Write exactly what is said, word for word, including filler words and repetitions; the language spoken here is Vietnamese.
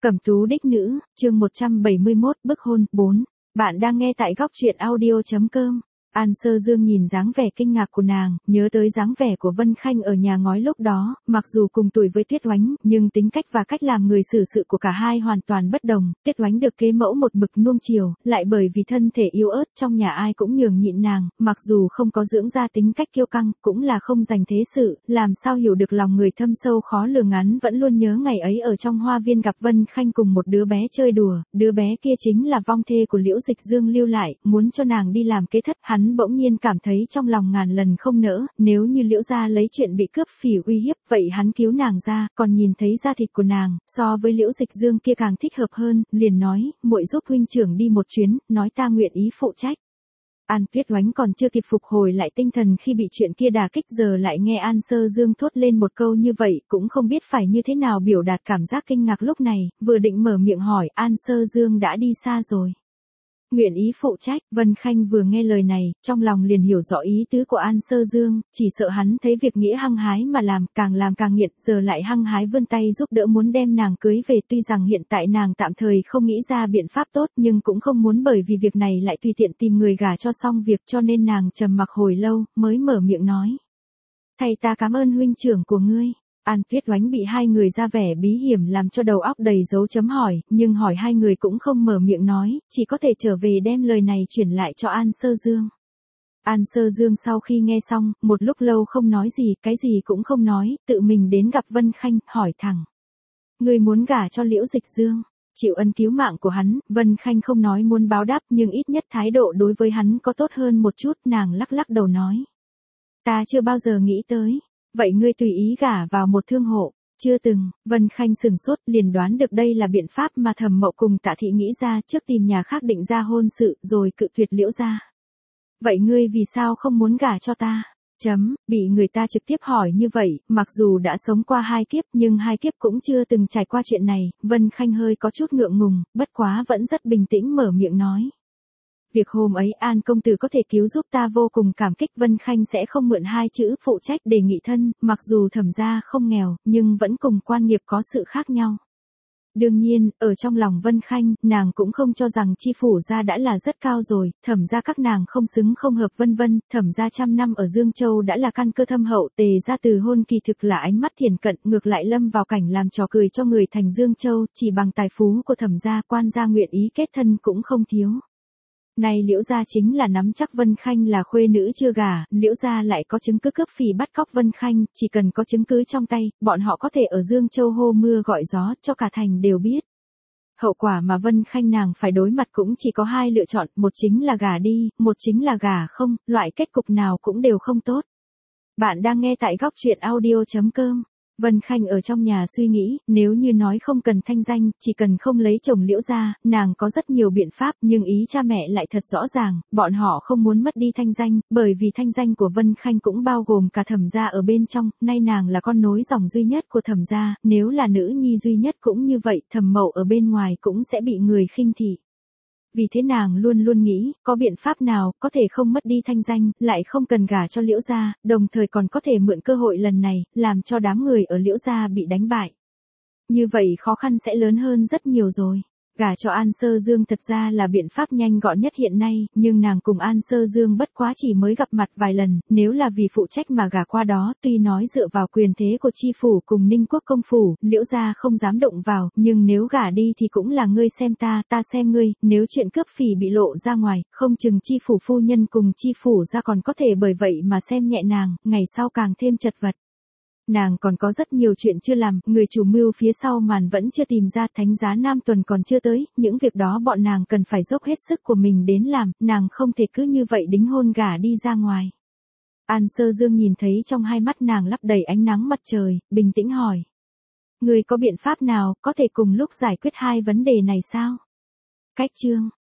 Cẩm tú đích nữ, chương một trăm bảy mươi mốt, bức hôn, bốn. Bạn đang nghe tại góc truyện audio chấm com. An Sơ Dương nhìn dáng vẻ kinh ngạc của nàng, nhớ tới dáng vẻ của Vân Khanh ở nhà ngói lúc đó, mặc dù cùng tuổi với Tuyết Oánh, nhưng tính cách và cách làm người xử sự của cả hai hoàn toàn bất đồng. Tuyết Oánh được kế mẫu một mực nuông chiều, lại bởi vì thân thể yếu ớt trong nhà ai cũng nhường nhịn nàng, mặc dù không có dưỡng ra tính cách kiêu căng, cũng là không dành thế sự, làm sao hiểu được lòng người thâm sâu khó lường. Ngắn vẫn luôn nhớ ngày ấy ở trong hoa viên gặp Vân Khanh cùng một đứa bé chơi đùa, đứa bé kia chính là vong thê của Liễu Dịch Dương lưu lại, muốn cho nàng đi làm kế thất. Hắn Hắn bỗng nhiên cảm thấy trong lòng ngàn lần không nỡ, nếu như Liễu gia lấy chuyện bị cướp phỉ uy hiếp, vậy hắn cứu nàng ra, còn nhìn thấy da thịt của nàng, so với Liễu Dịch Dương kia càng thích hợp hơn, liền nói, muội giúp huynh trưởng đi một chuyến, nói ta nguyện ý phụ trách. An Tuyết Oánh còn chưa kịp phục hồi lại tinh thần khi bị chuyện kia đả kích, giờ lại nghe An Sơ Dương thốt lên một câu như vậy, cũng không biết phải như thế nào biểu đạt cảm giác kinh ngạc lúc này, vừa định mở miệng hỏi, An Sơ Dương đã đi xa rồi. Nguyện ý phụ trách, Vân Khanh vừa nghe lời này, trong lòng liền hiểu rõ ý tứ của An Sơ Dương, chỉ sợ hắn thấy việc nghĩa hăng hái mà làm, càng làm càng nghiện, giờ lại hăng hái vươn tay giúp đỡ muốn đem nàng cưới về. Tuy rằng hiện tại nàng tạm thời không nghĩ ra biện pháp tốt, nhưng cũng không muốn bởi vì việc này lại tùy tiện tìm người gả cho xong việc, cho nên nàng trầm mặc hồi lâu, mới mở miệng nói. Thầy ta cảm ơn huynh trưởng của ngươi. An Tuyết Oánh bị hai người ra vẻ bí hiểm làm cho đầu óc đầy dấu chấm hỏi, nhưng hỏi hai người cũng không mở miệng nói, chỉ có thể trở về đem lời này chuyển lại cho An Sơ Dương. An Sơ Dương sau khi nghe xong, một lúc lâu không nói gì, cái gì cũng không nói, tự mình đến gặp Vân Khanh, hỏi thẳng. Người muốn gả cho Liễu Dịch Dương, chịu ân cứu mạng của hắn, Vân Khanh không nói muốn báo đáp nhưng ít nhất thái độ đối với hắn có tốt hơn một chút, nàng lắc lắc đầu nói. Ta chưa bao giờ nghĩ tới. Vậy ngươi tùy ý gả vào một thương hộ, chưa từng. Vân Khanh sừng sốt, liền đoán được đây là biện pháp mà Thẩm Mậu cùng Tạ Thị nghĩ ra, trước tìm nhà khác định ra hôn sự, rồi cự tuyệt Liễu gia. Vậy ngươi vì sao không muốn gả cho ta? Chấm, bị người ta trực tiếp hỏi như vậy, mặc dù đã sống qua hai kiếp nhưng hai kiếp cũng chưa từng trải qua chuyện này, Vân Khanh hơi có chút ngượng ngùng, bất quá vẫn rất bình tĩnh mở miệng nói. Việc hôm ấy An công tử có thể cứu giúp ta vô cùng cảm kích. Vân Khanh sẽ không mượn hai chữ phụ trách để nghị thân, mặc dù Thẩm gia không nghèo, nhưng vẫn cùng quan nghiệp có sự khác nhau. Đương nhiên, ở trong lòng Vân Khanh, nàng cũng không cho rằng chi phủ gia đã là rất cao rồi, Thẩm gia các nàng không xứng không hợp vân vân, Thẩm gia trăm năm ở Dương Châu đã là căn cơ thâm hậu, Tề gia từ hôn kỳ thực là ánh mắt thiển cận, ngược lại lâm vào cảnh làm trò cười cho người thành Dương Châu, chỉ bằng tài phú của Thẩm gia, quan gia nguyện ý kết thân cũng không thiếu. Này Liễu gia chính là nắm chắc Vân Khanh là khuê nữ chưa gả, Liễu gia lại có chứng cứ cướp phỉ bắt cóc Vân Khanh, chỉ cần có chứng cứ trong tay, bọn họ có thể ở Dương Châu hô mưa gọi gió, cho cả thành đều biết. Hậu quả mà Vân Khanh nàng phải đối mặt cũng chỉ có hai lựa chọn, một chính là gả đi, một chính là gả không, loại kết cục nào cũng đều không tốt. Bạn đang nghe tại góc truyện audio chấm com. Vân Khanh ở trong nhà suy nghĩ, nếu như nói không cần thanh danh, chỉ cần không lấy chồng Liễu gia, nàng có rất nhiều biện pháp, nhưng ý cha mẹ lại thật rõ ràng, bọn họ không muốn mất đi thanh danh, bởi vì thanh danh của Vân Khanh cũng bao gồm cả Thẩm gia ở bên trong, nay nàng là con nối dòng duy nhất của Thẩm gia, nếu là nữ nhi duy nhất cũng như vậy, Thẩm Mậu ở bên ngoài cũng sẽ bị người khinh thị. Vì thế nàng luôn luôn nghĩ, có biện pháp nào, có thể không mất đi thanh danh, lại không cần gả cho Liễu gia, đồng thời còn có thể mượn cơ hội lần này, làm cho đám người ở Liễu gia bị đánh bại. Như vậy khó khăn sẽ lớn hơn rất nhiều rồi. Gả cho An Sơ Dương thật ra là biện pháp nhanh gọn nhất hiện nay, nhưng nàng cùng An Sơ Dương bất quá chỉ mới gặp mặt vài lần, nếu là vì phụ trách mà gả qua đó, tuy nói dựa vào quyền thế của chi phủ cùng Ninh Quốc công phủ, Liễu gia không dám động vào, nhưng nếu gả đi thì cũng là ngươi xem ta, ta xem ngươi, nếu chuyện cướp phỉ bị lộ ra ngoài, không chừng chi phủ phu nhân cùng chi phủ gia còn có thể bởi vậy mà xem nhẹ nàng, ngày sau càng thêm chật vật. Nàng còn có rất nhiều chuyện chưa làm, người chủ mưu phía sau màn vẫn chưa tìm ra, thánh giá Nam Tuần còn chưa tới, những việc đó bọn nàng cần phải dốc hết sức của mình đến làm, nàng không thể cứ như vậy đính hôn gả đi ra ngoài. An Sơ Dương nhìn thấy trong hai mắt nàng lấp đầy ánh nắng mặt trời, bình tĩnh hỏi. Người có biện pháp nào, có thể cùng lúc giải quyết hai vấn đề này sao? Cách chương.